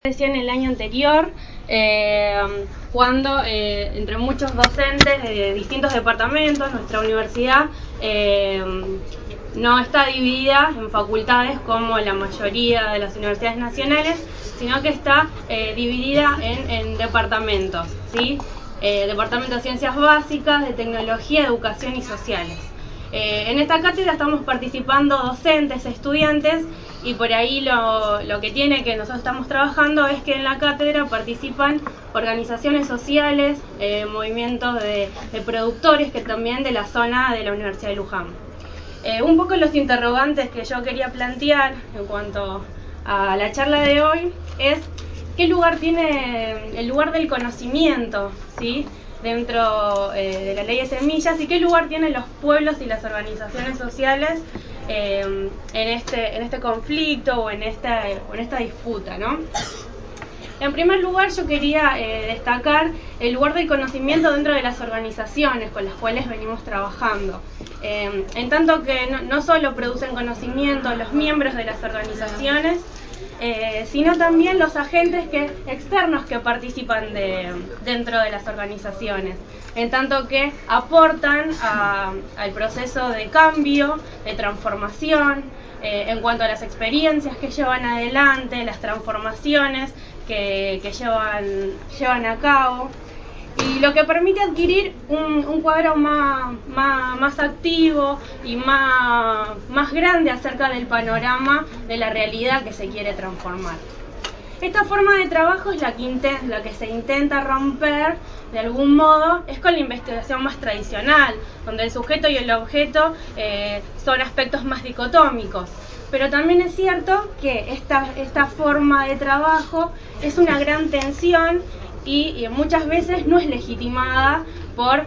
Decía en el año anterior, cuando entre muchos docentes de distintos departamentos, nuestra universidad no está dividida en facultades como la mayoría de las universidades nacionales, sino que está dividida en departamentos, ¿sí? Departamento de Ciencias Básicas, de Tecnología, Educación y Sociales. En esta cátedra estamos participando docentes, estudiantes, y por ahí lo que tiene que nosotros estamos trabajando es que en la cátedra participan organizaciones sociales, movimientos de productores que también de la zona de la Universidad de Luján. Un poco los interrogantes que yo quería plantear en cuanto a la charla de hoy es qué lugar tiene el lugar del conocimiento, ¿sí?, dentro de la ley de semillas, y qué lugar tienen los pueblos y las organizaciones sociales en este conflicto o en esta disputa, ¿no? En primer lugar, yo quería destacar el lugar del conocimiento dentro de las organizaciones con las cuales venimos trabajando. En tanto que no solo producen conocimiento los miembros de las organizaciones, sino también los agentes externos que participan dentro de las organizaciones, en tanto que aportan al proceso de cambio, de transformación, en cuanto a las experiencias que llevan adelante, las transformaciones que llevan a cabo, y lo que permite adquirir un cuadro más activo y más grande acerca del panorama de la realidad que se quiere transformar. Esta forma de trabajo es la que se intenta romper de algún modo, es con la investigación más tradicional, donde el sujeto y el objeto son aspectos más dicotómicos. Pero también es cierto que esta forma de trabajo es una gran tensión y muchas veces no es legitimada por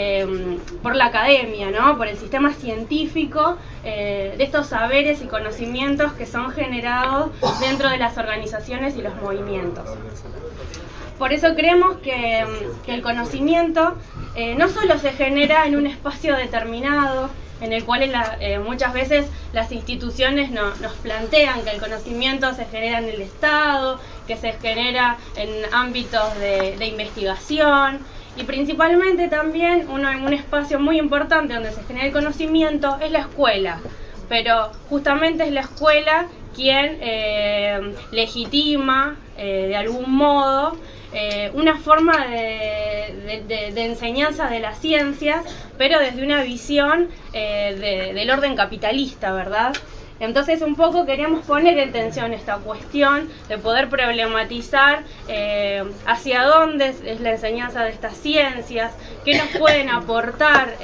la academia, ¿no?, por el sistema científico de estos saberes y conocimientos que son generados dentro de las organizaciones y los movimientos. Por eso creemos que el conocimiento no solo se genera en un espacio determinado, en el cual muchas veces las instituciones nos plantean que el conocimiento se genera en el Estado, que se genera en ámbitos de investigación, y principalmente también un espacio muy importante donde se genera el conocimiento es la escuela, pero justamente es la escuela quien legitima de algún modo una forma de enseñanza de las ciencias, pero desde una visión del orden capitalista, ¿verdad? Entonces un poco queríamos poner en tensión esta cuestión de poder problematizar hacia dónde es la enseñanza de estas ciencias, qué nos pueden aportar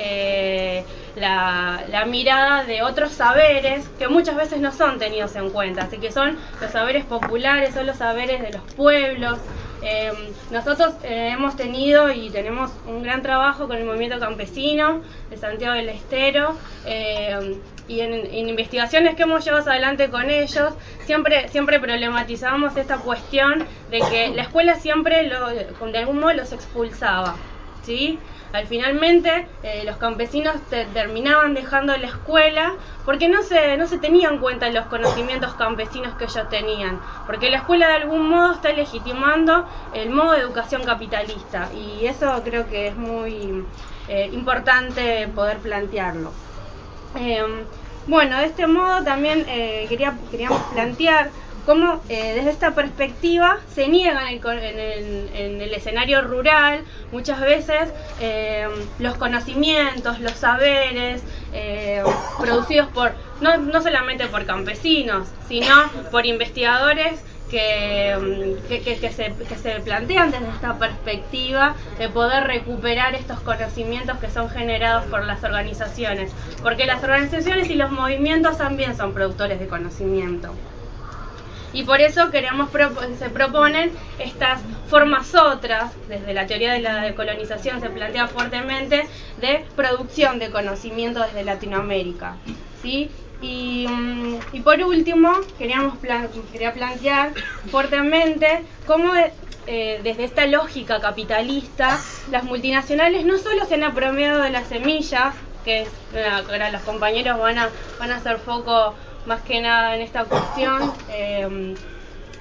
la mirada de otros saberes que muchas veces no son tenidos en cuenta, así que son los saberes populares, son los saberes de los pueblos. Nosotros hemos tenido y tenemos un gran trabajo con el movimiento campesino de Santiago del Estero, y en investigaciones que hemos llevado adelante con ellos, siempre problematizamos esta cuestión de que la escuela siempre de algún modo los expulsaba, ¿sí? Finalmente los campesinos terminaban dejando la escuela porque no se tenían en cuenta los conocimientos campesinos que ellos tenían, porque la escuela de algún modo está legitimando el modo de educación capitalista, y eso creo que es muy importante poder plantearlo. Bueno, de este modo también queríamos plantear cómo desde esta perspectiva se niegan en el escenario rural muchas veces los conocimientos, los saberes producidos no solamente por campesinos, sino por investigadores que se plantean desde esta perspectiva de poder recuperar estos conocimientos que son generados por las organizaciones, porque las organizaciones y los movimientos también son productores de conocimiento. Y por eso se proponen estas formas otras, desde la teoría de la decolonización se plantea fuertemente, de producción de conocimiento desde Latinoamérica, ¿sí? Y por último, quería plantear fuertemente cómo desde esta lógica capitalista las multinacionales no solo se han apropiado de las semillas, que ahora los compañeros van a hacer foco más que nada en esta cuestión,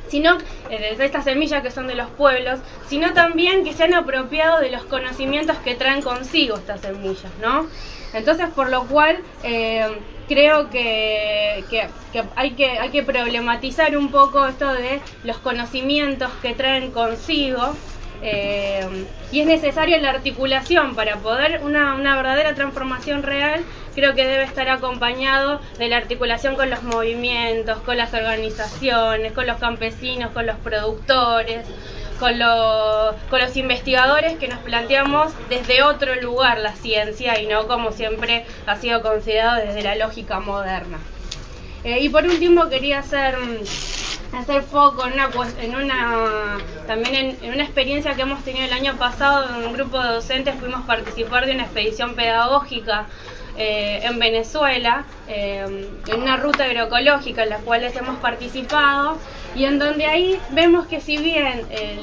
sino de estas semillas que son de los pueblos, sino también que se han apropiado de los conocimientos que traen consigo estas semillas, ¿no? Entonces, por lo cual, creo que hay que problematizar un poco esto de los conocimientos que traen consigo, y es necesaria la articulación para poder una verdadera transformación real. Creo que debe estar acompañado de la articulación con los movimientos, con las organizaciones, con los campesinos, con los productores, con los investigadores, que nos planteamos desde otro lugar la ciencia y no como siempre ha sido considerado desde la lógica moderna. Y por último quería hacer foco en una experiencia que hemos tenido el año pasado. En un grupo de docentes fuimos a participar de una expedición pedagógica en Venezuela, en una ruta agroecológica en la cual hemos participado, y en donde ahí vemos que si bien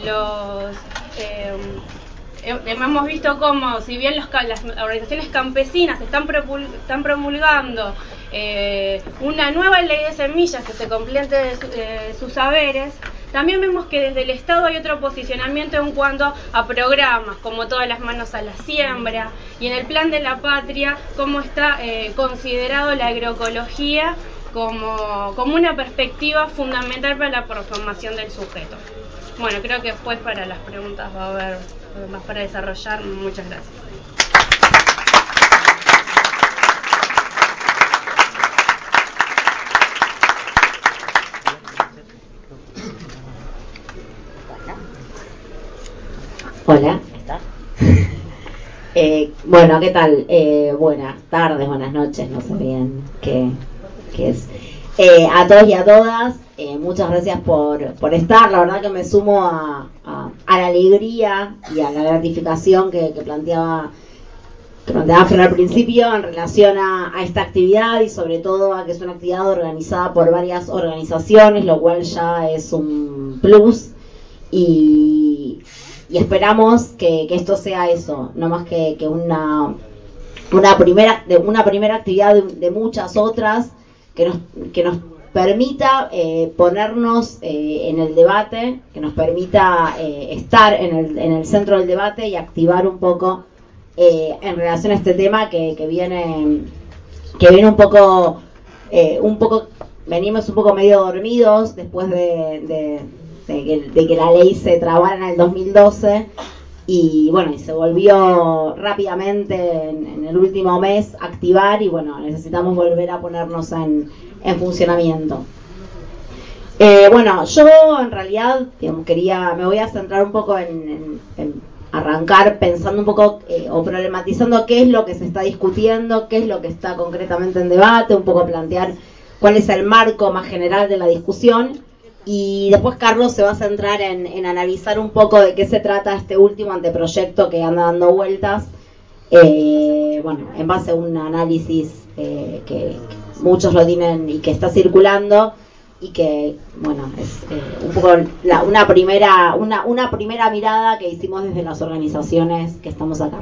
hemos visto cómo, si bien las organizaciones campesinas están promulgando una nueva ley de semillas que se complemente sus saberes, también vemos que desde el Estado hay otro posicionamiento en cuanto a programas, como Todas las manos a la siembra, y en el Plan de la Patria, cómo está considerado la agroecología como una perspectiva fundamental para la formación del sujeto. Bueno, creo que después para las preguntas va a haber más para desarrollar. Muchas gracias. Hola. Bueno, ¿qué tal? Buenas tardes, buenas noches, no sé bien qué es. A todos y a todas, muchas gracias por estar. La verdad que me sumo a la alegría y a la gratificación que planteaba Fran al principio en relación a esta actividad, y sobre todo a que es una actividad organizada por varias organizaciones, lo cual ya es un plus, y esperamos que esto sea eso, no más que una primera actividad de muchas otras que nos permita ponernos en el debate, que nos permita estar en el centro del debate y activar un poco en relación a este tema que viene un poco venimos un poco medio dormidos después de que la ley se trabara en el 2012, y bueno, y se volvió rápidamente en el último mes a activar, y bueno, necesitamos volver a ponernos en funcionamiento. Bueno, yo en realidad me voy a centrar un poco en arrancar pensando un poco o problematizando qué es lo que se está discutiendo, qué es lo que está concretamente en debate, un poco plantear cuál es el marco más general de la discusión. Y después Carlos se va a centrar en analizar un poco de qué se trata este último anteproyecto que anda dando vueltas, bueno, en base a un análisis que muchos lo tienen y que está circulando, y que, bueno, es un poco una primera mirada que hicimos desde las organizaciones que estamos acá.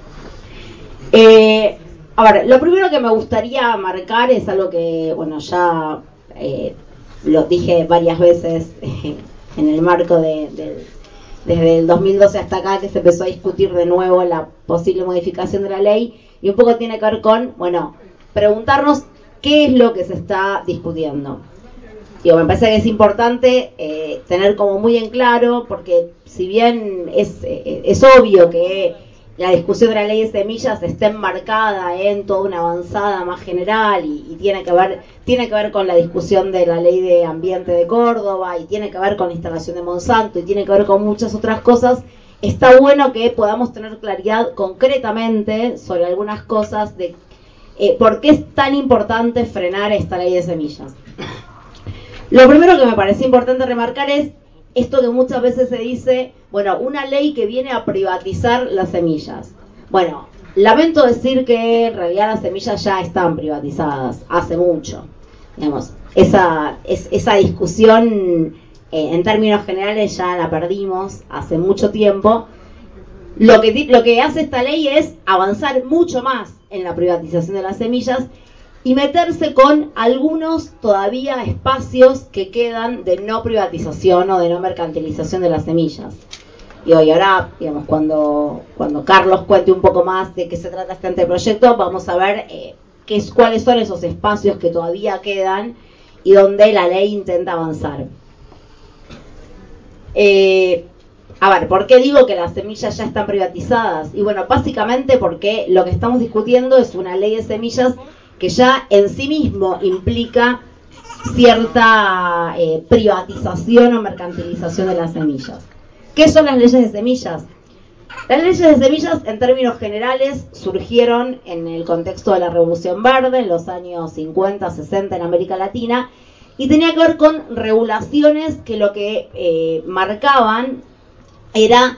A ver, lo primero que me gustaría marcar es algo que, bueno, ya lo dije varias veces en el marco desde el 2012 hasta acá, que se empezó a discutir de nuevo la posible modificación de la ley, y un poco tiene que ver con, bueno, preguntarnos qué es lo que se está discutiendo. Digo, me parece que es importante tener como muy en claro, porque si bien es obvio que la discusión de la ley de semillas está enmarcada en toda una avanzada más general, y tiene que ver con la discusión de la ley de ambiente de Córdoba, y tiene que ver con la instalación de Monsanto, y tiene que ver con muchas otras cosas, está bueno que podamos tener claridad concretamente sobre algunas cosas de por qué es tan importante frenar esta ley de semillas. Lo primero que me parece importante remarcar es esto que muchas veces se dice, bueno, una ley que viene a privatizar las semillas. Bueno, lamento decir que en realidad las semillas ya están privatizadas hace mucho. Digamos, esa discusión en términos generales ya la perdimos hace mucho tiempo. Lo que hace esta ley es avanzar mucho más en la privatización de las semillas, y meterse con algunos todavía espacios que quedan de no privatización o de no mercantilización de las semillas. Y ahora, digamos, cuando Carlos cuente un poco más de qué se trata este anteproyecto, vamos a ver cuáles son esos espacios que todavía quedan y donde la ley intenta avanzar. A ver, ¿por qué digo que las semillas ya están privatizadas? Y bueno, básicamente porque lo que estamos discutiendo es una ley de semillas que ya en sí mismo implica cierta privatización o mercantilización de las semillas. ¿Qué son las leyes de semillas? Las leyes de semillas, en términos generales, surgieron en el contexto de la Revolución Verde, en los años 50, 60 en América Latina, y tenía que ver con regulaciones que lo que marcaban era,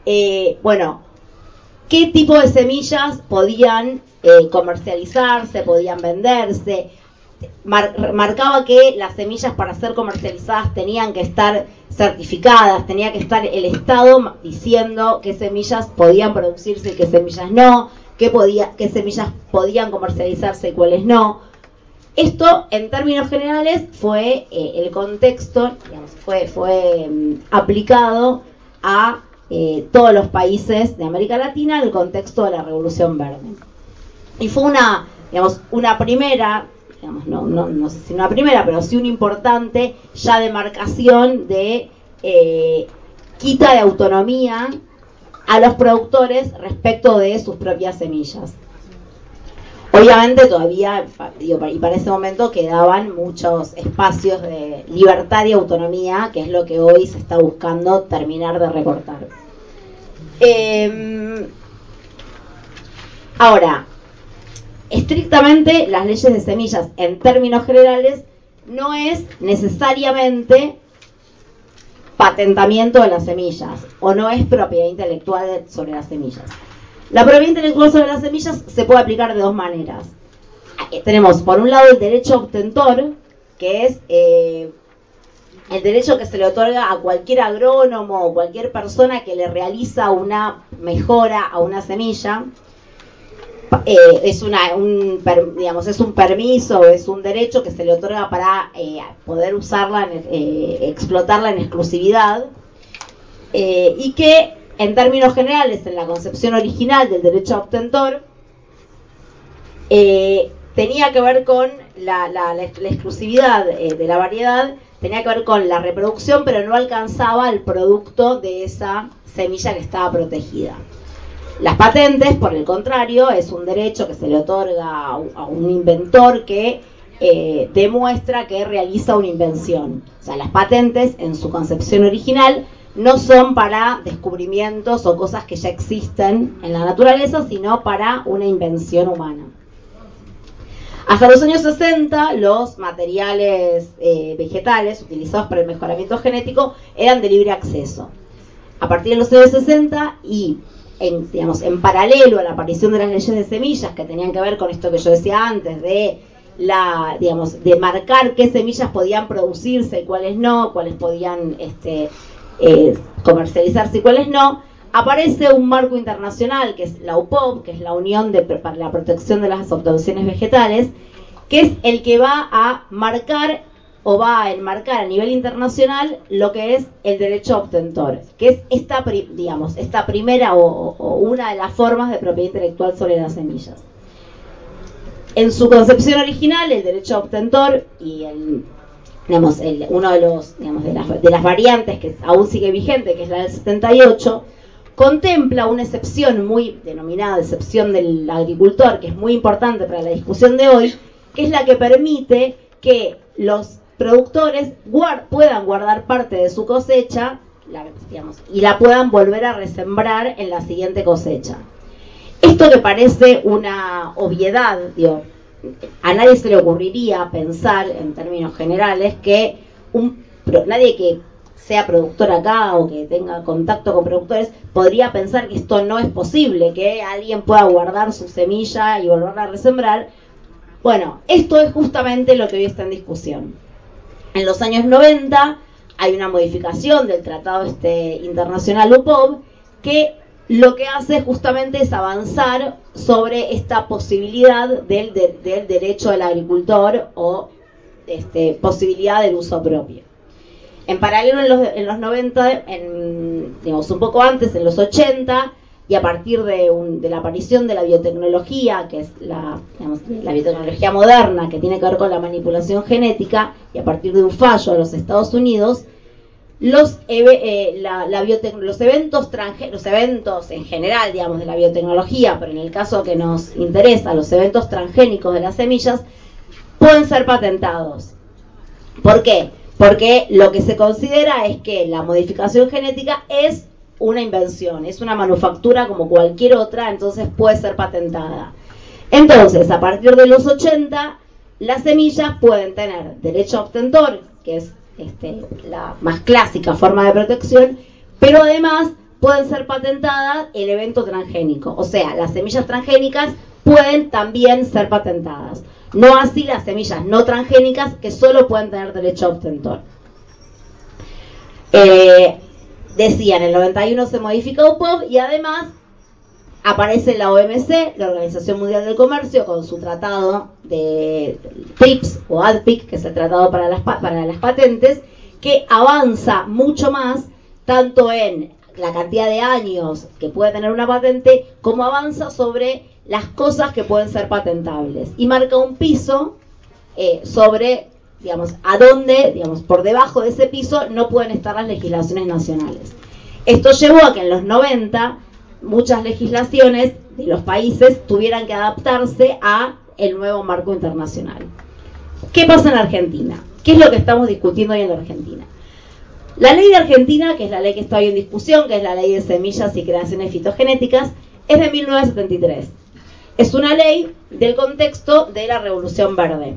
qué tipo de semillas podían comercializarse, podían venderse. Marcaba que las semillas para ser comercializadas tenían que estar certificadas, tenía que estar el Estado diciendo qué semillas podían producirse y qué semillas no, qué semillas podían comercializarse y cuáles no. Esto, en términos generales, fue el contexto, digamos, fue aplicado a todos los países de América Latina en el contexto de la Revolución Verde. Y fue una primera, digamos, no sé si una primera, pero sí una importante ya demarcación de quita de autonomía a los productores respecto de sus propias semillas. Obviamente todavía, y para ese momento quedaban muchos espacios de libertad y autonomía, que es lo que hoy se está buscando terminar de recortar. Ahora, estrictamente las leyes de semillas en términos generales no es necesariamente patentamiento de las semillas o no es propiedad intelectual sobre las semillas. La propiedad intelectual sobre las semillas se puede aplicar de dos maneras. Tenemos por un lado el derecho obtentor, que es el derecho que se le otorga a cualquier agrónomo o cualquier persona que le realiza una mejora a una semilla. Es un permiso, es un derecho que se le otorga para poder usarla, explotarla en exclusividad, y que en términos generales, en la concepción original del derecho obtentor, tenía que ver con la exclusividad de la variedad, tenía que ver con la reproducción, pero no alcanzaba el producto de esa semilla que estaba protegida. Las patentes, por el contrario, es un derecho que se le otorga a un inventor que demuestra que realiza una invención. O sea, las patentes, en su concepción original, no son para descubrimientos o cosas que ya existen en la naturaleza, sino para una invención humana. Hasta los años 60, los materiales vegetales utilizados para el mejoramiento genético eran de libre acceso. A partir de los años 60 y en paralelo a la aparición de las leyes de semillas, que tenían que ver con esto que yo decía antes, de marcar qué semillas podían producirse y cuáles no, cuáles podían comercializarse y cuáles no, aparece un marco internacional que es la UPOV, que es la Unión para la Protección de las Obtenciones Vegetales, que es el que va a marcar o va a enmarcar a nivel internacional lo que es el derecho obtentor, que es esta primera o una de las formas de propiedad intelectual sobre las semillas. En su concepción original, el derecho obtentor y uno de las variantes que aún sigue vigente, que es la del 78, contempla una excepción muy denominada excepción del agricultor, que es muy importante para la discusión de hoy, que es la que permite que los productores puedan guardar parte de su cosecha y la puedan volver a resembrar en la siguiente cosecha. Esto que parece una obviedad, a nadie se le ocurriría pensar en términos generales que nadie que sea productor acá o que tenga contacto con productores podría pensar que esto no es posible, que alguien pueda guardar su semilla y volverla a resembrar. Bueno, esto es justamente lo que hoy está en discusión. En los años 90 hay una modificación del tratado internacional UPOV que lo que hace justamente es avanzar sobre esta posibilidad del derecho del agricultor o posibilidad del uso propio. En paralelo, en los 90, digamos un poco antes, en los 80, y a partir de la aparición de la biotecnología, que es la biotecnología moderna, que tiene que ver con la manipulación genética, y a partir de un fallo de los Estados Unidos, los eventos en general, digamos, de la biotecnología, pero en el caso que nos interesa, los eventos transgénicos de las semillas, pueden ser patentados. ¿Por qué? Porque lo que se considera es que la modificación genética es una invención, es una manufactura como cualquier otra, entonces puede ser patentada. Entonces, a partir de los 80, las semillas pueden tener derecho a obtentor, que es la más clásica forma de protección, pero además pueden ser patentadas el evento transgénico. O sea, las semillas transgénicas pueden también ser patentadas. No así las semillas no transgénicas, que solo pueden tener derecho a obtentor. Decía, en el 91 se modifica UPOV y además aparece la OMC, la Organización Mundial del Comercio, con su tratado de TRIPS o ADPIC, que es el tratado para las patentes, que avanza mucho más, tanto en la cantidad de años que puede tener una patente, como avanza sobre las cosas que pueden ser patentables. Y marca un piso sobre, digamos, a dónde, digamos, por debajo de ese piso no pueden estar las legislaciones nacionales. Esto llevó a que en los 90 muchas legislaciones de los países tuvieran que adaptarse a el nuevo marco internacional. ¿Qué pasa en Argentina? ¿Qué es lo que estamos discutiendo hoy en la Argentina? La ley de Argentina, que es la ley que está hoy en discusión, que es la ley de semillas y creaciones fitogenéticas, es de 1973. Es una ley del contexto de la Revolución Verde,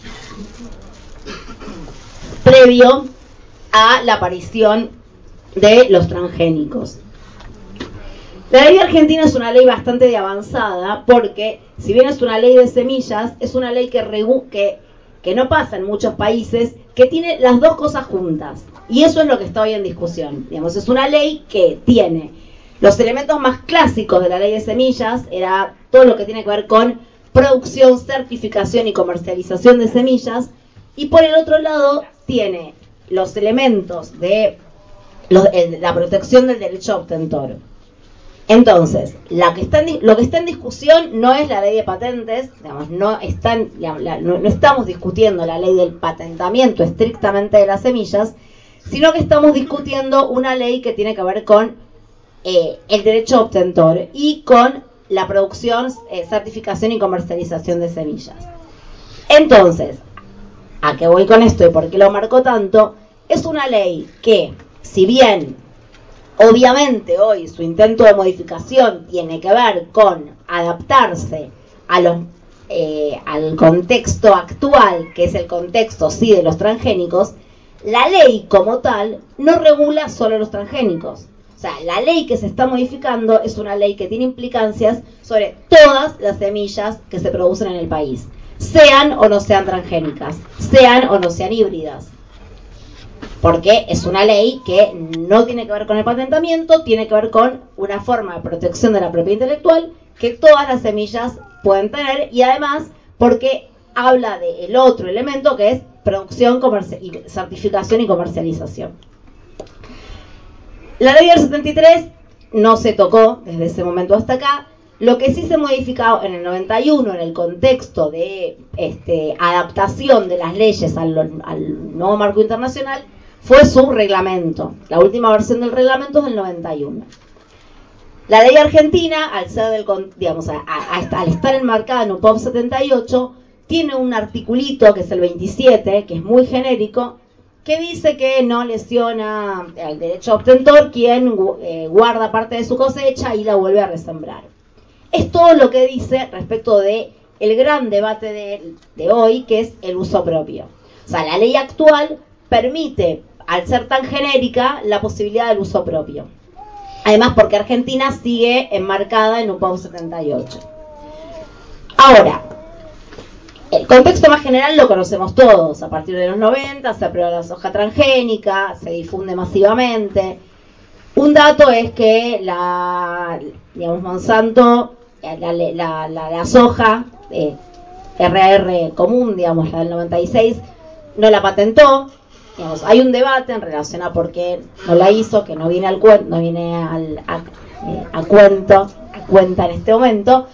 previo a la aparición de los transgénicos. La ley argentina es una ley bastante avanzada porque, si bien es una ley de semillas, es una ley que no pasa en muchos países, que tiene las dos cosas juntas. Y eso es lo que está hoy en discusión. Digamos, es una ley que tiene los elementos más clásicos de la ley de semillas, era todo lo que tiene que ver con producción, certificación y comercialización de semillas, y por el otro lado tiene los elementos de la protección del derecho a obtentor. Entonces, lo que está en discusión no es la ley de patentes, digamos, no estamos discutiendo la ley del patentamiento estrictamente de las semillas, sino que estamos discutiendo una ley que tiene que ver con el derecho a obtentor y con la producción, certificación y comercialización de semillas. Entonces, ¿a qué voy con esto y por qué lo marco tanto? Es una ley que, si bien obviamente hoy su intento de modificación tiene que ver con adaptarse al contexto actual, que es el contexto, sí, de los transgénicos, la ley como tal no regula solo los transgénicos. O sea, la ley que se está modificando es una ley que tiene implicancias sobre todas las semillas que se producen en el país, sean o no sean transgénicas, sean o no sean híbridas. Porque es una ley que no tiene que ver con el patentamiento, tiene que ver con una forma de protección de la propiedad intelectual que todas las semillas pueden tener, y además porque habla del otro elemento que es producción, certificación y comercialización. La ley del 73 no se tocó desde ese momento hasta acá. Lo que sí se modificó en el 91 en el contexto de adaptación de las leyes al nuevo marco internacional fue su reglamento. La última versión del reglamento es del 91. La ley argentina, al ser al estar enmarcada en UPOV 78, tiene un articulito que es el 27, que es muy genérico, que dice que no lesiona el derecho a obtentor quien guarda parte de su cosecha y la vuelve a resembrar. Es todo lo que dice respecto de el gran debate de hoy, que es el uso propio. O sea, la ley actual permite, al ser tan genérica, la posibilidad del uso propio. Además, porque Argentina sigue enmarcada en UPOV 78. Ahora, el contexto más general lo conocemos todos. A partir de los 90 se aprueba la soja transgénica, se difunde masivamente. Un dato es que digamos, Monsanto, la soja RR común, digamos, la del 96, no la patentó. Digamos, hay un debate en relación a por qué no la hizo, que no viene a cuenta en este momento.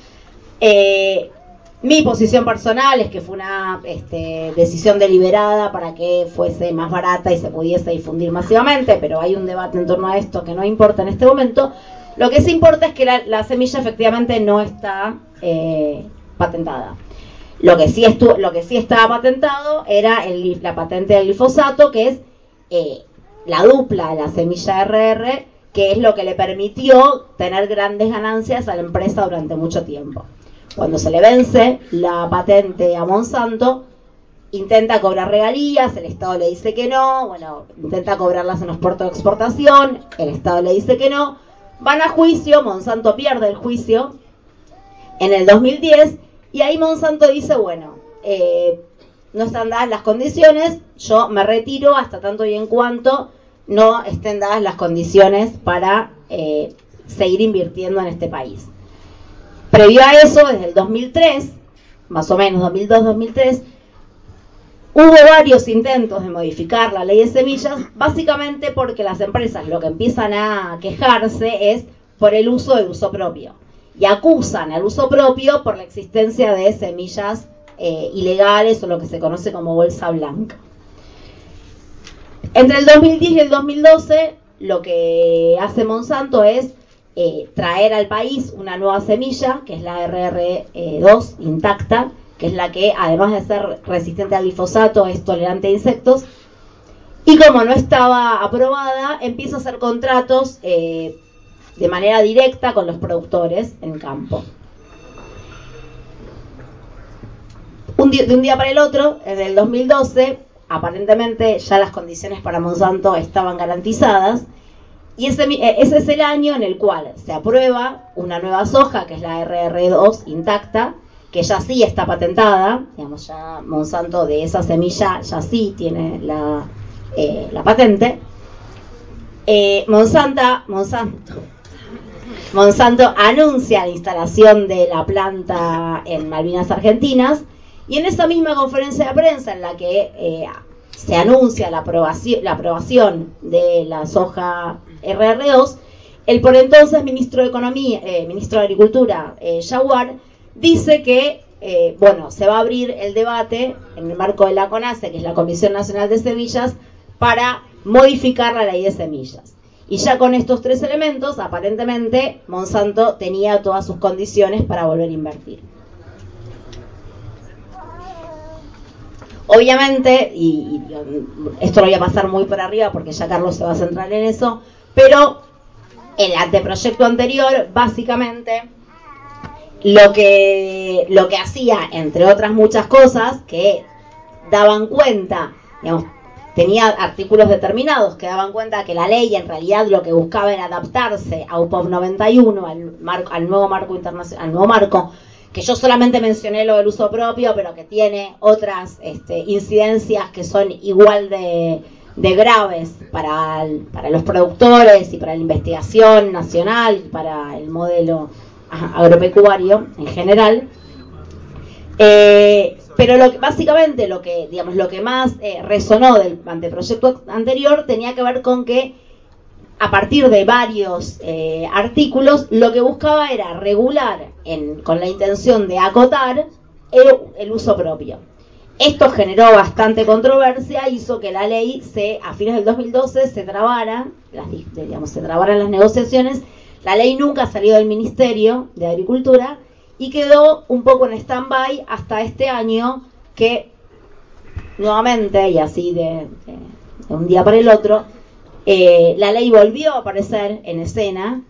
Mi posición personal es que fue una decisión deliberada para que fuese más barata y se pudiese difundir masivamente, pero hay un debate en torno a esto que no importa en este momento. Lo que sí importa es que la semilla efectivamente no está patentada. Lo que sí estaba patentado era la patente del glifosato, que es la dupla de la semilla RR, que es lo que le permitió tener grandes ganancias a la empresa durante mucho tiempo. Cuando se le vence la patente a Monsanto, intenta cobrar regalías, el Estado le dice que no, bueno, intenta cobrarlas en los puertos de exportación, el Estado le dice que no, van a juicio, Monsanto pierde el juicio en el 2010, y ahí Monsanto dice, bueno, no están dadas las condiciones, yo me retiro hasta tanto y en cuanto no estén dadas las condiciones para seguir invirtiendo en este país. Previo a eso, desde el 2003, más o menos 2002-2003, hubo varios intentos de modificar la ley de semillas, básicamente porque las empresas lo que empiezan a quejarse es por el uso del uso propio. Y acusan al uso propio por la existencia de semillas ilegales o lo que se conoce como bolsa blanca. Entre el 2010 y el 2012, lo que hace Monsanto es traer al país una nueva semilla, que es la RR2 intacta, que es la que, además de ser resistente al glifosato, es tolerante a insectos. Y como no estaba aprobada, empieza a hacer contratos de manera directa con los productores en campo. De un día para el otro, en el 2012, aparentemente ya las condiciones para Monsanto estaban garantizadas, y ese es el año en el cual se aprueba una nueva soja, que es la RR2 intacta, que ya sí está patentada, digamos, ya Monsanto de esa semilla ya sí tiene la patente. Monsanto anuncia la instalación de la planta en Malvinas Argentinas, y en esa misma conferencia de prensa en la que se anuncia la aprobación de la soja RR2, el por entonces ministro de Economía, ministro de Agricultura, Jaguar, dice que se va a abrir el debate en el marco de la CONASE, que es la Comisión Nacional de Semillas, para modificar la ley de semillas. Y ya con estos tres elementos, aparentemente, Monsanto tenía todas sus condiciones para volver a invertir. Obviamente, y esto lo voy a pasar muy por arriba porque ya Carlos se va a centrar en eso, pero el anteproyecto anterior, básicamente, lo que hacía, entre otras muchas cosas, que daban cuenta, digamos, tenía artículos determinados que daban cuenta que la ley en realidad lo que buscaba era adaptarse a UPOV 91, al nuevo marco internacional, al nuevo marco, que yo solamente mencioné lo del uso propio, pero que tiene otras incidencias que son igual de graves para los productores y para la investigación nacional y para el modelo agropecuario en general. Pero básicamente lo que más resonó del anteproyecto anterior tenía que ver con que a partir de varios artículos lo que buscaba era regular con la intención de acotar el uso propio. Esto generó bastante controversia, hizo que la ley a fines del 2012 se trabaran las negociaciones. La ley nunca salió del Ministerio de Agricultura y quedó un poco en stand-by hasta este año, que nuevamente, y así de un día para el otro, la ley volvió a aparecer en escena.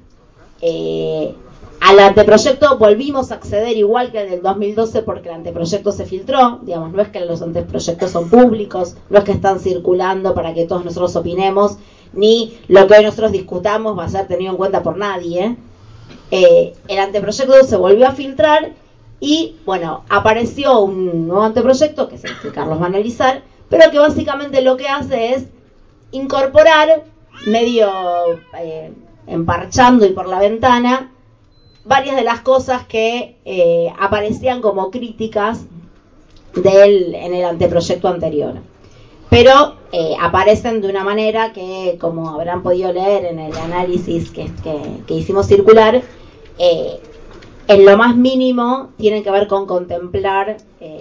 Al anteproyecto volvimos a acceder igual que el del 2012 porque el anteproyecto se filtró, digamos, no es que los anteproyectos son públicos, no es que están circulando para que todos nosotros opinemos, ni lo que hoy nosotros discutamos va a ser tenido en cuenta por nadie. El anteproyecto se volvió a filtrar y, bueno, apareció un nuevo anteproyecto, que es el que Carlos va a analizar, pero que básicamente lo que hace es incorporar medio emparchando y por la ventana varias de las cosas que aparecían como críticas en el anteproyecto anterior. Pero aparecen de una manera que, como habrán podido leer en el análisis que hicimos circular, en lo más mínimo tienen que ver con contemplar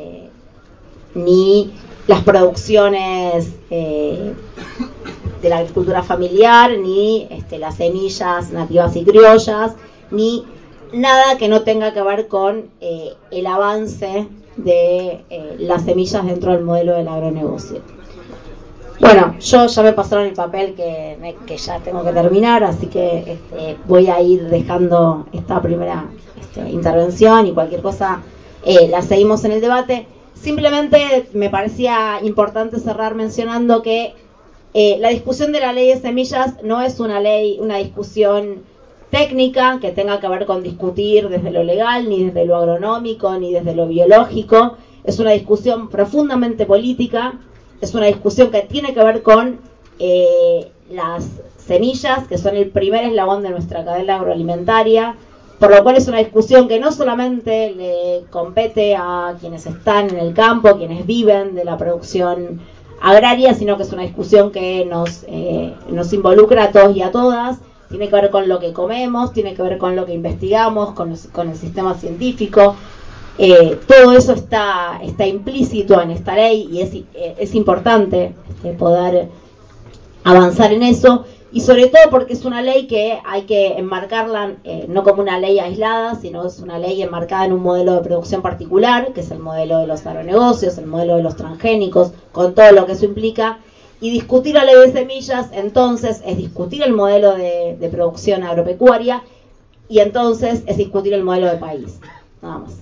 ni las producciones de la agricultura familiar, ni las semillas nativas y criollas, ni nada que no tenga que ver con el avance de las semillas dentro del modelo del agronegocio. Bueno, yo ya me pasaron el papel que ya tengo que terminar, así que voy a ir dejando esta primera intervención y cualquier cosa la seguimos en el debate. Simplemente me parecía importante cerrar mencionando que la discusión de la ley de semillas no es una discusión técnica que tenga que ver con discutir desde lo legal, ni desde lo agronómico, ni desde lo biológico. Es una discusión profundamente política, es una discusión que tiene que ver con las semillas, que son el primer eslabón de nuestra cadena agroalimentaria, por lo cual es una discusión que no solamente le compete a quienes están en el campo, quienes viven de la producción agraria, sino que es una discusión que nos involucra a todos y a todas. Tiene que ver con lo que comemos, tiene que ver con lo que investigamos, con el sistema científico. Todo eso está implícito en esta ley y es importante poder avanzar en eso, y sobre todo porque es una ley que hay que enmarcarla no como una ley aislada, sino es una ley enmarcada en un modelo de producción particular, que es el modelo de los agronegocios, el modelo de los transgénicos, con todo lo que eso implica. Y discutir la ley de semillas, entonces, es discutir el modelo de producción agropecuaria, y entonces es discutir el modelo de país. Nada más.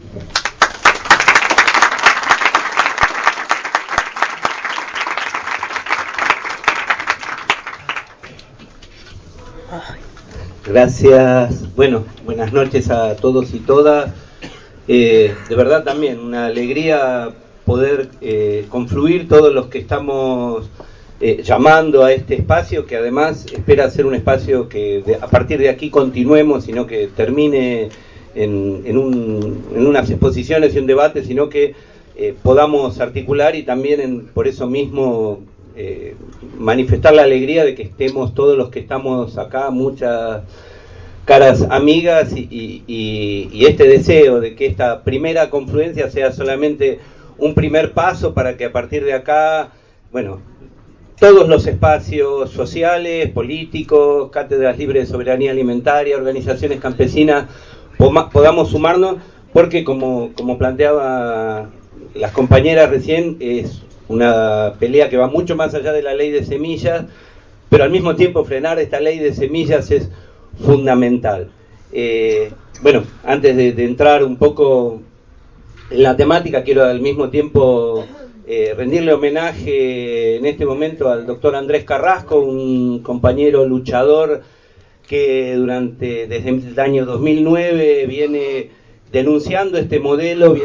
Gracias. Bueno, buenas noches a todos y todas. De verdad también una alegría poder confluir todos los que estamos llamando a este espacio, que además espera ser un espacio que a partir de aquí continuemos, sino que termine en unas exposiciones y un debate, sino que podamos articular y también por eso mismo manifestar la alegría de que estemos todos los que estamos acá, muchas caras amigas, y este deseo de que esta primera confluencia sea solamente un primer paso para que a partir de acá, bueno, todos los espacios sociales, políticos, cátedras libres de soberanía alimentaria, organizaciones campesinas, podamos sumarnos, porque como planteaba las compañeras recién, es una pelea que va mucho más allá de la ley de semillas, pero al mismo tiempo frenar esta ley de semillas es fundamental. Bueno, antes de entrar un poco en la temática, quiero al mismo tiempo rendirle homenaje en este momento al doctor Andrés Carrasco, un compañero luchador que desde el año 2009 viene denunciando este modelo,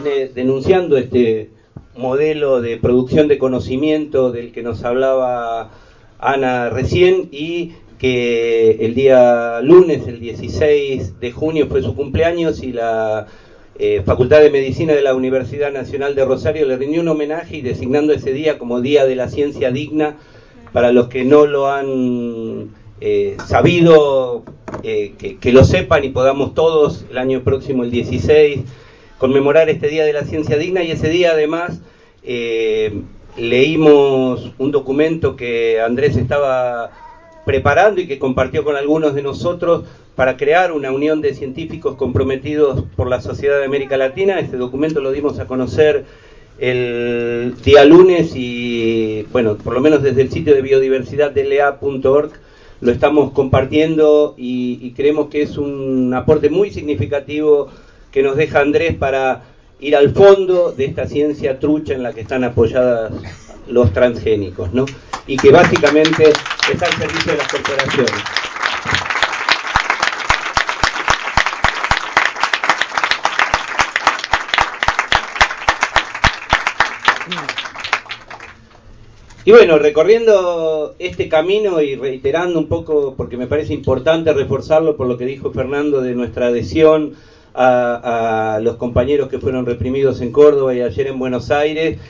de producción de conocimiento del que nos hablaba Ana recién, y que el día lunes, el 16 de junio, fue su cumpleaños, y la Facultad de Medicina de la Universidad Nacional de Rosario le rindió un homenaje, y designando ese día como Día de la Ciencia Digna. Para los que no lo han sabido, que lo sepan, y podamos todos el año próximo, el 16, conmemorar este Día de la Ciencia Digna. Y ese día además leímos un documento que Andrés estaba preparando y que compartió con algunos de nosotros para crear una unión de científicos comprometidos por la sociedad de América Latina. Este documento lo dimos a conocer el día lunes, y bueno, por lo menos desde el sitio de biodiversidad DLA.org lo estamos compartiendo, y creemos que es un aporte muy significativo que nos deja Andrés para ir al fondo de esta ciencia trucha en la que están apoyadas los transgénicos, ¿no? Y que básicamente está al servicio de las corporaciones. Y bueno, recorriendo este camino y reiterando un poco, porque me parece importante reforzarlo por lo que dijo Fernando de nuestra adhesión a los compañeros que fueron reprimidos en Córdoba y ayer en Buenos Aires,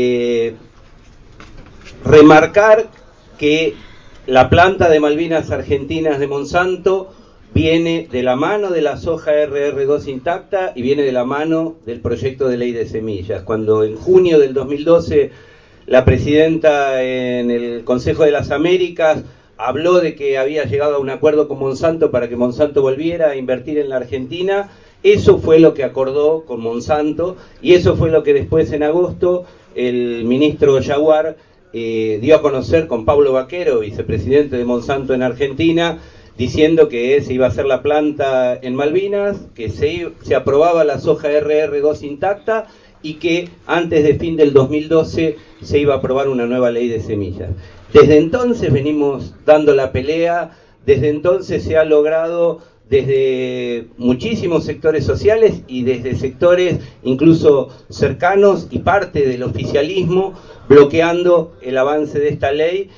remarcar que la planta de Malvinas Argentinas de Monsanto viene de la mano de la soja RR2 intacta y viene de la mano del proyecto de ley de semillas. Cuando en junio del 2012 la presidenta en el Consejo de las Américas habló de que había llegado a un acuerdo con Monsanto para que Monsanto volviera a invertir en la Argentina, eso fue lo que acordó con Monsanto y eso fue lo que después en agosto el ministro Yaguar dio a conocer con Pablo Baquero, vicepresidente de Monsanto en Argentina, diciendo que se iba a hacer la planta en Malvinas, que se aprobaba la soja RR2 intacta y que antes de fin del 2012 se iba a aprobar una nueva ley de semillas. Desde entonces venimos dando la pelea, desde entonces se ha logrado desde muchísimos sectores sociales y desde sectores incluso cercanos y parte del oficialismo bloqueando el avance de esta ley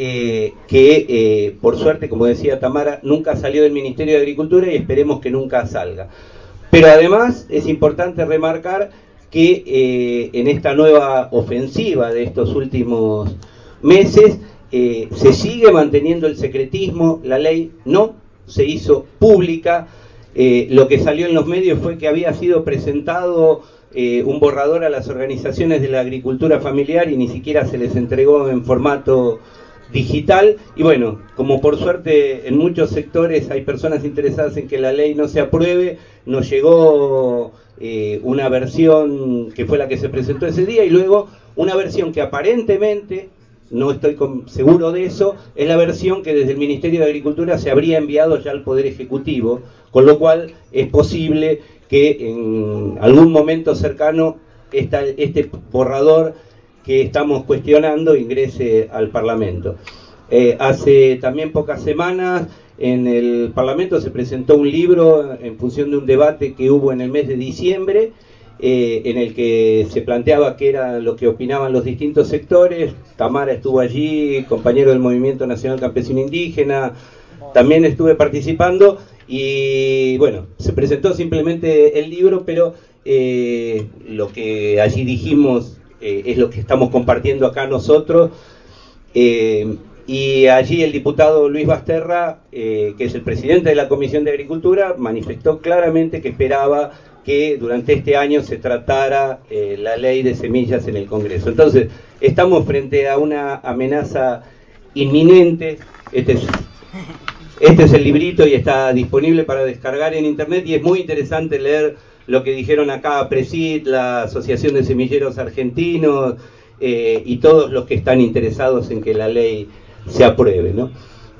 que por suerte, como decía Tamara, nunca salió del Ministerio de Agricultura y esperemos que nunca salga. Pero además es importante remarcar que en esta nueva ofensiva de estos últimos meses se sigue manteniendo el secretismo, la ley no se hizo pública, lo que salió en los medios fue que había sido presentado un borrador a las organizaciones de la agricultura familiar y ni siquiera se les entregó en formato digital, y bueno, como por suerte en muchos sectores hay personas interesadas en que la ley no se apruebe, nos llegó una versión que fue la que se presentó ese día y luego una versión que aparentemente, no estoy seguro de eso, es la versión que desde el Ministerio de Agricultura se habría enviado ya al Poder Ejecutivo, con lo cual es posible que en algún momento cercano este borrador que estamos cuestionando ingrese al Parlamento. Hace también pocas semanas en el Parlamento se presentó un libro en función de un debate que hubo en el mes de diciembre, en el que se planteaba qué era lo que opinaban los distintos sectores. Tamara estuvo allí, compañero del Movimiento Nacional Campesino Indígena, también estuve participando y bueno, se presentó simplemente el libro, pero lo que allí dijimos es lo que estamos compartiendo acá nosotros, y allí el diputado Luis Basterra, que es el presidente de la Comisión de Agricultura, manifestó claramente que esperaba que durante este año se tratara la ley de semillas en el Congreso. Entonces, estamos frente a una amenaza inminente. Este es el librito y está disponible para descargar en internet y es muy interesante leer lo que dijeron acá Presid, la Asociación de Semilleros Argentinos y todos los que están interesados en que la ley se apruebe, ¿no?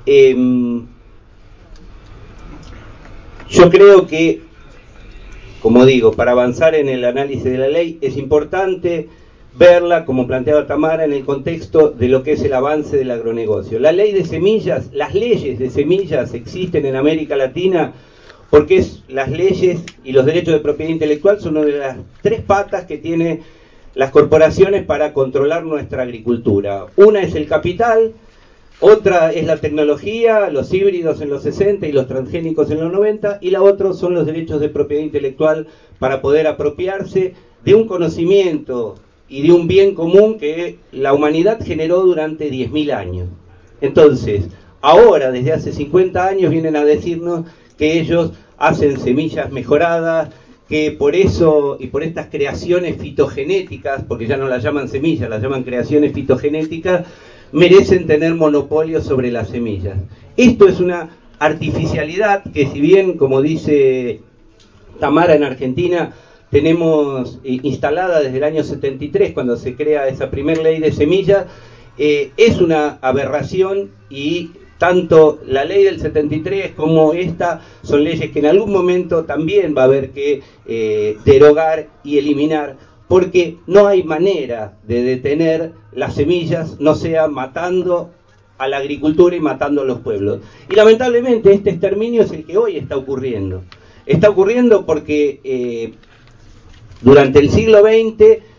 Yo creo que, como digo, para avanzar en el análisis de la ley es importante verla, como planteaba Tamara, en el contexto de lo que es el avance del agronegocio. La ley de semillas, las leyes de semillas existen en América Latina porque las leyes y los derechos de propiedad intelectual son una de las tres patas que tienen las corporaciones para controlar nuestra agricultura. Una es el capital, otra es la tecnología, los híbridos en los 60 y los transgénicos en los 90, y la otra son los derechos de propiedad intelectual para poder apropiarse de un conocimiento y de un bien común que la humanidad generó durante 10.000 años. Entonces, ahora, desde hace 50 años, vienen a decirnos que ellos hacen semillas mejoradas, que por eso y por estas creaciones fitogenéticas, porque ya no las llaman semillas, las llaman creaciones fitogenéticas, merecen tener monopolio sobre las semillas. Esto es una artificialidad que, si bien, como dice Tamara, en Argentina tenemos instalada desde el año 73, cuando se crea esa primera ley de semillas, es una aberración, y tanto la ley del 73 como esta son leyes que en algún momento también va a haber que derogar y eliminar, porque no hay manera de detener las semillas, no sea matando a la agricultura y matando a los pueblos. Y lamentablemente este exterminio es el que hoy está ocurriendo. Está ocurriendo porque durante el siglo XX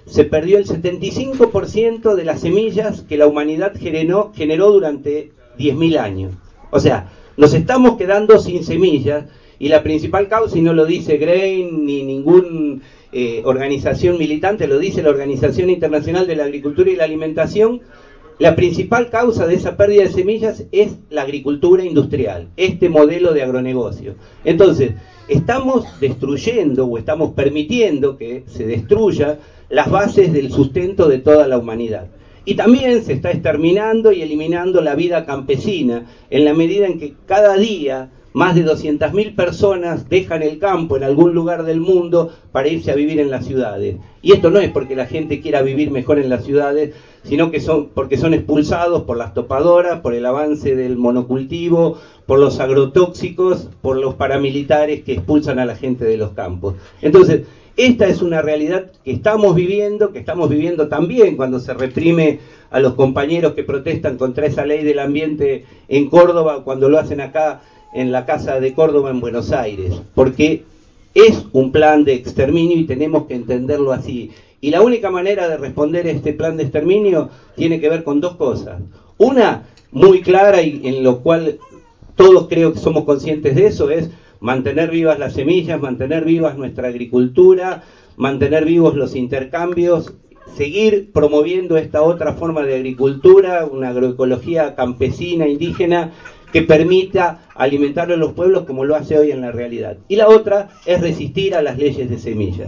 se perdió el 75% de las semillas que la humanidad generó durante 10.000 años. O sea, nos estamos quedando sin semillas, y la principal causa, y no lo dice Grain ni ninguna organización militante, lo dice la Organización Internacional de la Agricultura y la Alimentación, la principal causa de esa pérdida de semillas es la agricultura industrial, este modelo de agronegocio. Entonces, estamos destruyendo o estamos permitiendo que se destruya las bases del sustento de toda la humanidad. Y también se está exterminando y eliminando la vida campesina, en la medida en que cada día más de 200.000 personas dejan el campo en algún lugar del mundo para irse a vivir en las ciudades. Y esto no es porque la gente quiera vivir mejor en las ciudades, sino que porque son expulsados por las topadoras, por el avance del monocultivo, por los agrotóxicos, por los paramilitares que expulsan a la gente de los campos. Entonces, esta es una realidad que estamos viviendo también cuando se reprime a los compañeros que protestan contra esa ley del ambiente en Córdoba, cuando lo hacen acá en la Casa de Córdoba en Buenos Aires, porque es un plan de exterminio y tenemos que entenderlo así. Y la única manera de responder a este plan de exterminio tiene que ver con dos cosas. Una, muy clara y en lo cual todos creo que somos conscientes de eso, es mantener vivas las semillas, mantener vivas nuestra agricultura, mantener vivos los intercambios, seguir promoviendo esta otra forma de agricultura, una agroecología campesina, indígena, que permita alimentar a los pueblos como lo hace hoy en la realidad. Y la otra es resistir a las leyes de semillas.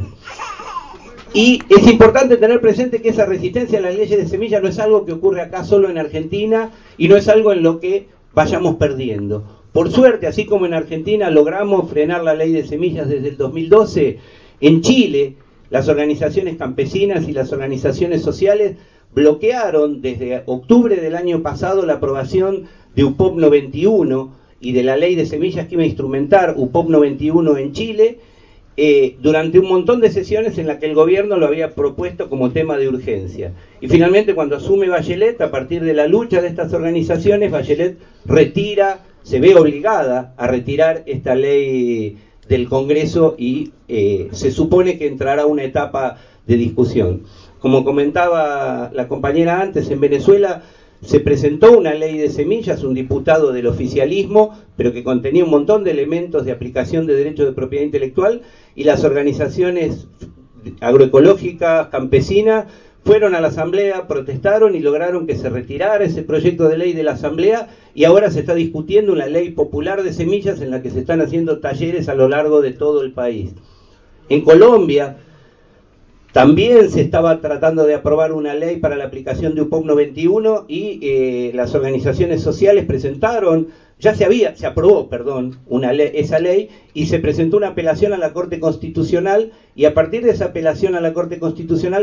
Y es importante tener presente que esa resistencia a las leyes de semillas no es algo que ocurre acá solo en Argentina y no es algo en lo que vayamos perdiendo. Por suerte, así como en Argentina logramos frenar la ley de semillas desde el 2012, en Chile las organizaciones campesinas y las organizaciones sociales bloquearon desde octubre del año pasado la aprobación de UPOP 91 y de la ley de semillas que iba a instrumentar UPOP 91 en Chile, durante un montón de sesiones en las que el gobierno lo había propuesto como tema de urgencia. Y finalmente, cuando asume Bachelet, a partir de la lucha de estas organizaciones, Bachelet se ve obligada a retirar esta ley del Congreso y se supone que entrará una etapa de discusión. Como comentaba la compañera antes, en Venezuela se presentó una ley de semillas, un diputado del oficialismo, pero que contenía un montón de elementos de aplicación de derechos de propiedad intelectual, y las organizaciones agroecológicas, campesinas, fueron a la asamblea, protestaron y lograron que se retirara ese proyecto de ley de la asamblea, y ahora se está discutiendo una ley popular de semillas en la que se están haciendo talleres a lo largo de todo el país. En Colombia también se estaba tratando de aprobar una ley para la aplicación de UPOP 91 y las organizaciones sociales presentaron, se aprobó esa ley, y se presentó una apelación a la Corte Constitucional, y a partir de esa apelación a la Corte Constitucional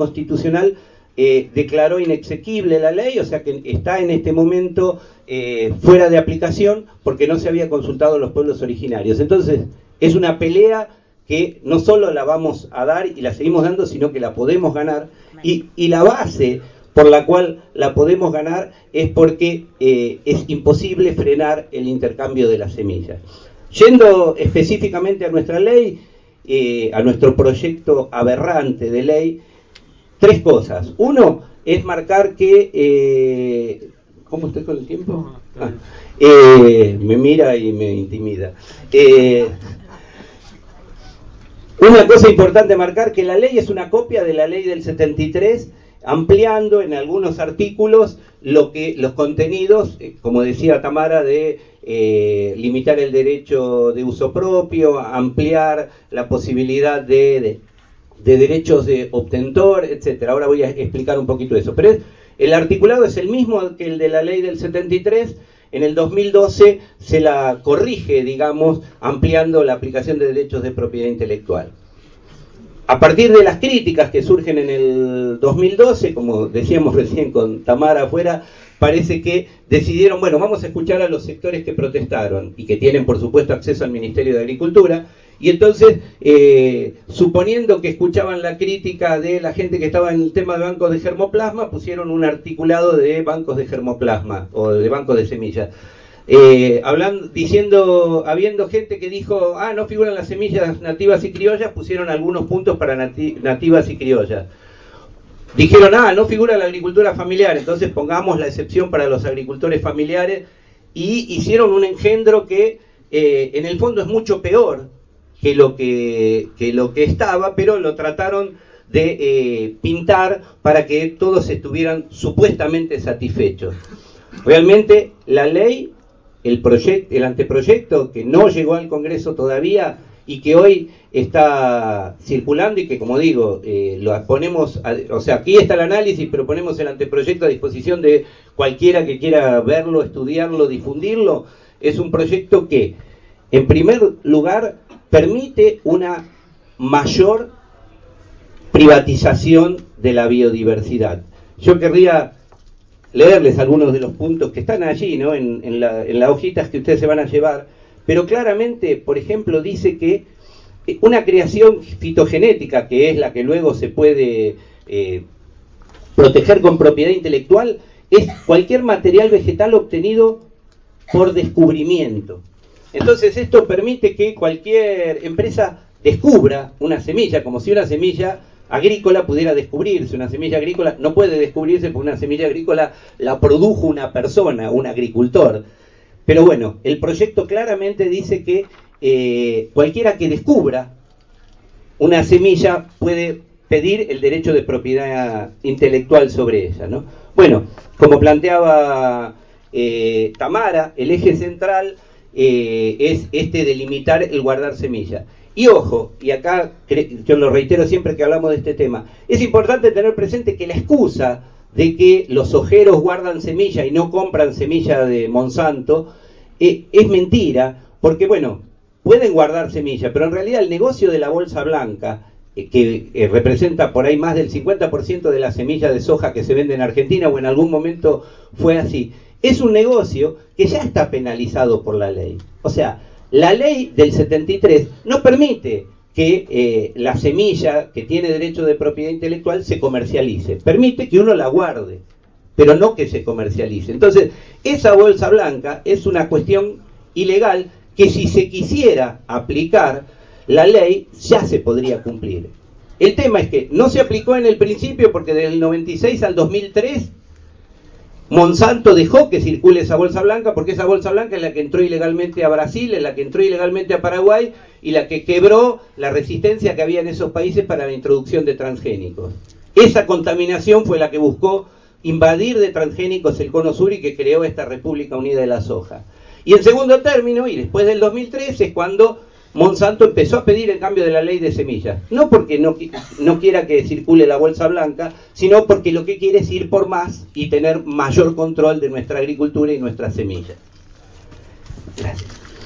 declaró inexequible la ley, o sea que está en este momento fuera de aplicación porque no se había consultado a los pueblos originarios. Entonces, es una pelea que no solo la vamos a dar y la seguimos dando, sino que la podemos ganar, y la base por la cual la podemos ganar es porque es imposible frenar el intercambio de las semillas. Yendo específicamente a nuestra ley, a nuestro proyecto aberrante de ley, tres cosas. Uno es marcar que... ¿cómo estoy con el tiempo? Me mira y me intimida. Una cosa importante marcar, que la ley es una copia de la ley del 73, ampliando en algunos artículos los contenidos, como decía Tamara, de limitar el derecho de uso propio, ampliar la posibilidad de derechos de obtentor, etc. Ahora voy a explicar un poquito eso. Pero el articulado es el mismo que el de la ley del 73. En el 2012 se la corrige, digamos, ampliando la aplicación de derechos de propiedad intelectual. A partir de las críticas que surgen en el 2012, como decíamos recién con Tamara afuera, parece que decidieron, bueno, vamos a escuchar a los sectores que protestaron y que tienen, por supuesto, acceso al Ministerio de Agricultura. Y entonces, suponiendo que escuchaban la crítica de la gente que estaba en el tema de bancos de germoplasma, pusieron un articulado de bancos de germoplasma o de bancos de semillas. Habiendo gente que dijo, no figuran las semillas nativas y criollas, pusieron algunos puntos para nativas y criollas. dijeron, no figura la agricultura familiar, entonces pongamos la excepción para los agricultores familiares, y hicieron un engendro que en el fondo es mucho peor que lo que estaba, pero lo trataron de pintar para que todos estuvieran supuestamente satisfechos. Realmente la ley, el anteproyecto que no llegó al Congreso todavía y que hoy está circulando y que, como digo, lo ponemos, o sea, aquí está el análisis, pero ponemos el anteproyecto a disposición de cualquiera que quiera verlo, estudiarlo, difundirlo. Es un proyecto que, en primer lugar, permite una mayor privatización de la biodiversidad. Yo querría leerles algunos de los puntos que están allí, ¿no? en las hojitas que ustedes se van a llevar, pero claramente, por ejemplo, dice que una creación fitogenética, que es la que luego se puede proteger con propiedad intelectual, es cualquier material vegetal obtenido por descubrimiento. Entonces esto permite que cualquier empresa descubra una semilla, como si una semilla agrícola pudiera descubrirse. Una semilla agrícola no puede descubrirse porque una semilla agrícola la produjo una persona, un agricultor. Pero bueno, el proyecto claramente dice que cualquiera que descubra una semilla puede pedir el derecho de propiedad intelectual sobre ella, ¿no? Bueno, como planteaba Tamara, el eje central es este de limitar el guardar semilla. Y ojo, y acá yo lo reitero siempre que hablamos de este tema, es importante tener presente que la excusa de que los ojeros guardan semilla y no compran semilla de Monsanto es mentira, porque bueno, pueden guardar semilla, pero en realidad el negocio de la bolsa blanca, que representa por ahí más del 50% de la semilla de soja que se vende en Argentina, o en algún momento fue así, es un negocio que ya está penalizado por la ley. O sea, la ley del 73 no permite que la semilla que tiene derecho de propiedad intelectual se comercialice. Permite que uno la guarde, pero no que se comercialice. Entonces, esa bolsa blanca es una cuestión ilegal que, si se quisiera aplicar la ley, ya se podría cumplir. El tema es que no se aplicó en el principio porque desde el 96 al 2003 Monsanto dejó que circule esa bolsa blanca, porque esa bolsa blanca es la que entró ilegalmente a Brasil, es la que entró ilegalmente a Paraguay y la que quebró la resistencia que había en esos países para la introducción de transgénicos. Esa contaminación fue la que buscó invadir de transgénicos el Cono Sur y que creó esta República Unida de la Soja. Y en segundo término, y después del 2013, es cuando Monsanto empezó a pedir el cambio de la ley de semillas. No porque no quiera que circule la bolsa blanca, sino porque lo que quiere es ir por más y tener mayor control de nuestra agricultura y nuestras semillas. Gracias.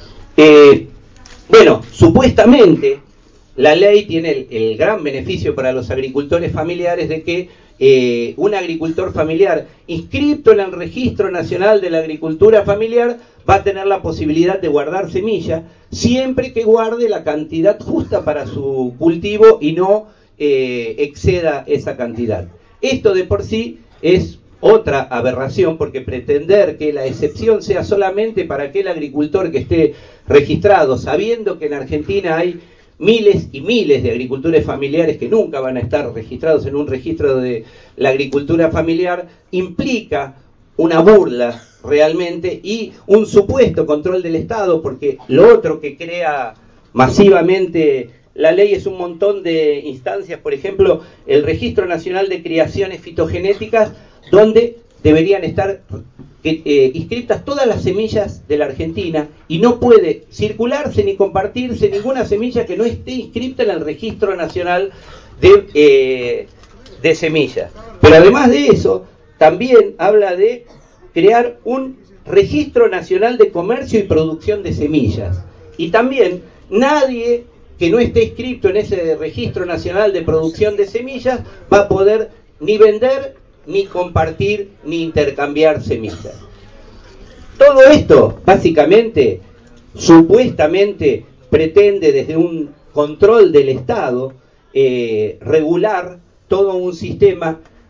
Bueno, supuestamente la ley tiene el gran beneficio para los agricultores familiares de que un agricultor familiar inscrito en el Registro Nacional de la Agricultura Familiar va a tener la posibilidad de guardar semilla siempre que guarde la cantidad justa para su cultivo y no exceda esa cantidad. Esto de por sí es otra aberración, porque pretender que la excepción sea solamente para aquel agricultor que esté registrado, sabiendo que en Argentina hay miles y miles de agricultores familiares que nunca van a estar registrados en un registro de la agricultura familiar, implica una burla realmente y un supuesto control del Estado, porque lo otro que crea masivamente la ley es un montón de instancias, por ejemplo, el Registro Nacional de Criaciones Fitogenéticas, donde deberían estar inscritas todas las semillas de la Argentina, y no puede circularse ni compartirse ninguna semilla que no esté inscrita en el Registro Nacional de Semillas. Pero además de eso, también habla de crear un Registro Nacional de Comercio y Producción de Semillas. Y también nadie que no esté inscrito en ese Registro Nacional de Producción de Semillas va a poder ni vender, ni compartir, ni intercambiar semillas. Todo esto, básicamente, supuestamente, pretende desde un control del Estado regular todo un sistema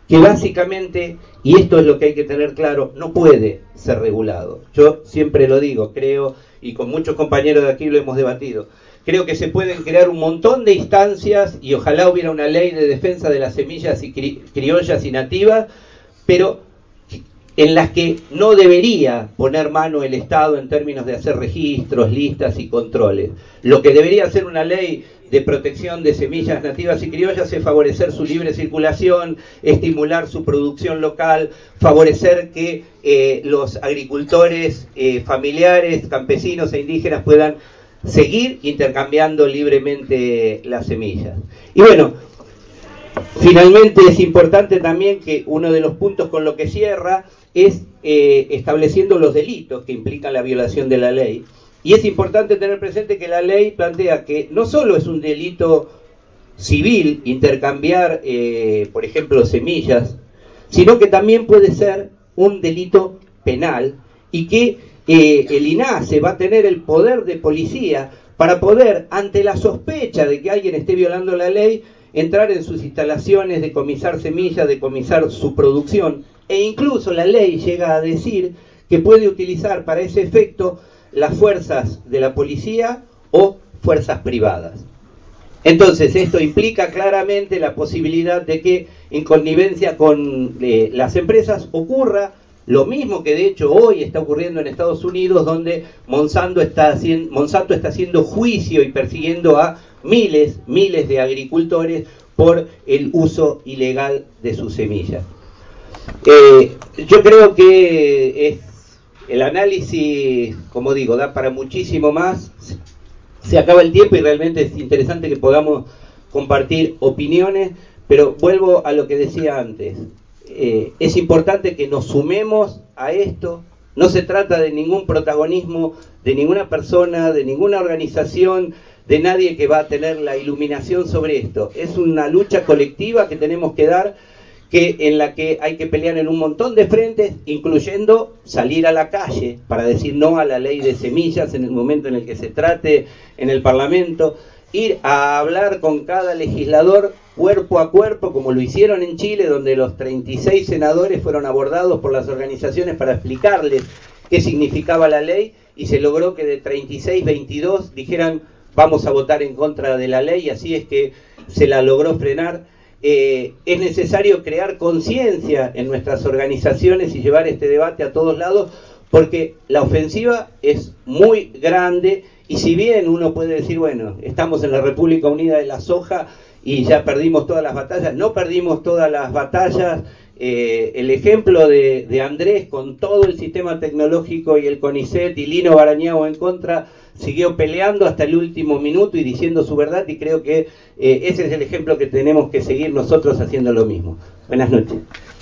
que básicamente, y esto es lo que hay que tener claro, no puede ser regulado. Yo siempre lo digo, creo, y con muchos compañeros de aquí lo hemos debatido, creo que se pueden crear un montón de instancias y ojalá hubiera una ley de defensa de las semillas y criollas y nativas, pero en las que no debería poner mano el Estado en términos de hacer registros, listas y controles. Lo que debería ser una ley de protección de semillas nativas y criollas es favorecer su libre circulación, estimular su producción local, favorecer que los agricultores familiares, campesinos e indígenas puedan seguir intercambiando libremente las semillas. Y bueno, finalmente es importante también que uno de los puntos con lo que cierra es estableciendo los delitos que implican la violación de la ley. Y es importante tener presente que la ley plantea que no solo es un delito civil intercambiar, por ejemplo, semillas, sino que también puede ser un delito penal y que el INASE va a tener el poder de policía para poder, ante la sospecha de que alguien esté violando la ley, entrar en sus instalaciones, decomisar semillas, decomisar su producción, e incluso la ley llega a decir que puede utilizar para ese efecto las fuerzas de la policía o fuerzas privadas. Entonces esto implica claramente la posibilidad de que en connivencia con las empresas ocurra lo mismo que de hecho hoy está ocurriendo en Estados Unidos, donde Monsanto está haciendo juicio y persiguiendo a miles de agricultores por el uso ilegal de sus semillas. Yo creo que el análisis, como digo, da para muchísimo más. Se acaba el tiempo y realmente es interesante que podamos compartir opiniones, pero vuelvo a lo que decía antes. Es importante que nos sumemos a esto. No se trata de ningún protagonismo de ninguna persona, de ninguna organización, de nadie que va a tener la iluminación sobre esto. Es una lucha colectiva que tenemos que dar, en la que hay que pelear en un montón de frentes, incluyendo salir a la calle para decir no a la ley de semillas en el momento en el que se trate en el Parlamento, ir a hablar con cada legislador cuerpo a cuerpo, como lo hicieron en Chile, donde los 36 senadores fueron abordados por las organizaciones para explicarles qué significaba la ley, y se logró que de 36, 22 dijeran vamos a votar en contra de la ley, y así es que se la logró frenar. Es necesario crear conciencia en nuestras organizaciones y llevar este debate a todos lados, porque la ofensiva es muy grande, y si bien uno puede decir, bueno, estamos en la República Unida de la Soja y ya perdimos todas las batallas, no perdimos todas las batallas. El ejemplo de Andrés con todo el sistema tecnológico y el CONICET y Lino Barañao en contra, siguió peleando hasta el último minuto y diciendo su verdad, y creo que ese es el ejemplo que tenemos que seguir nosotros haciendo lo mismo. Buenas noches.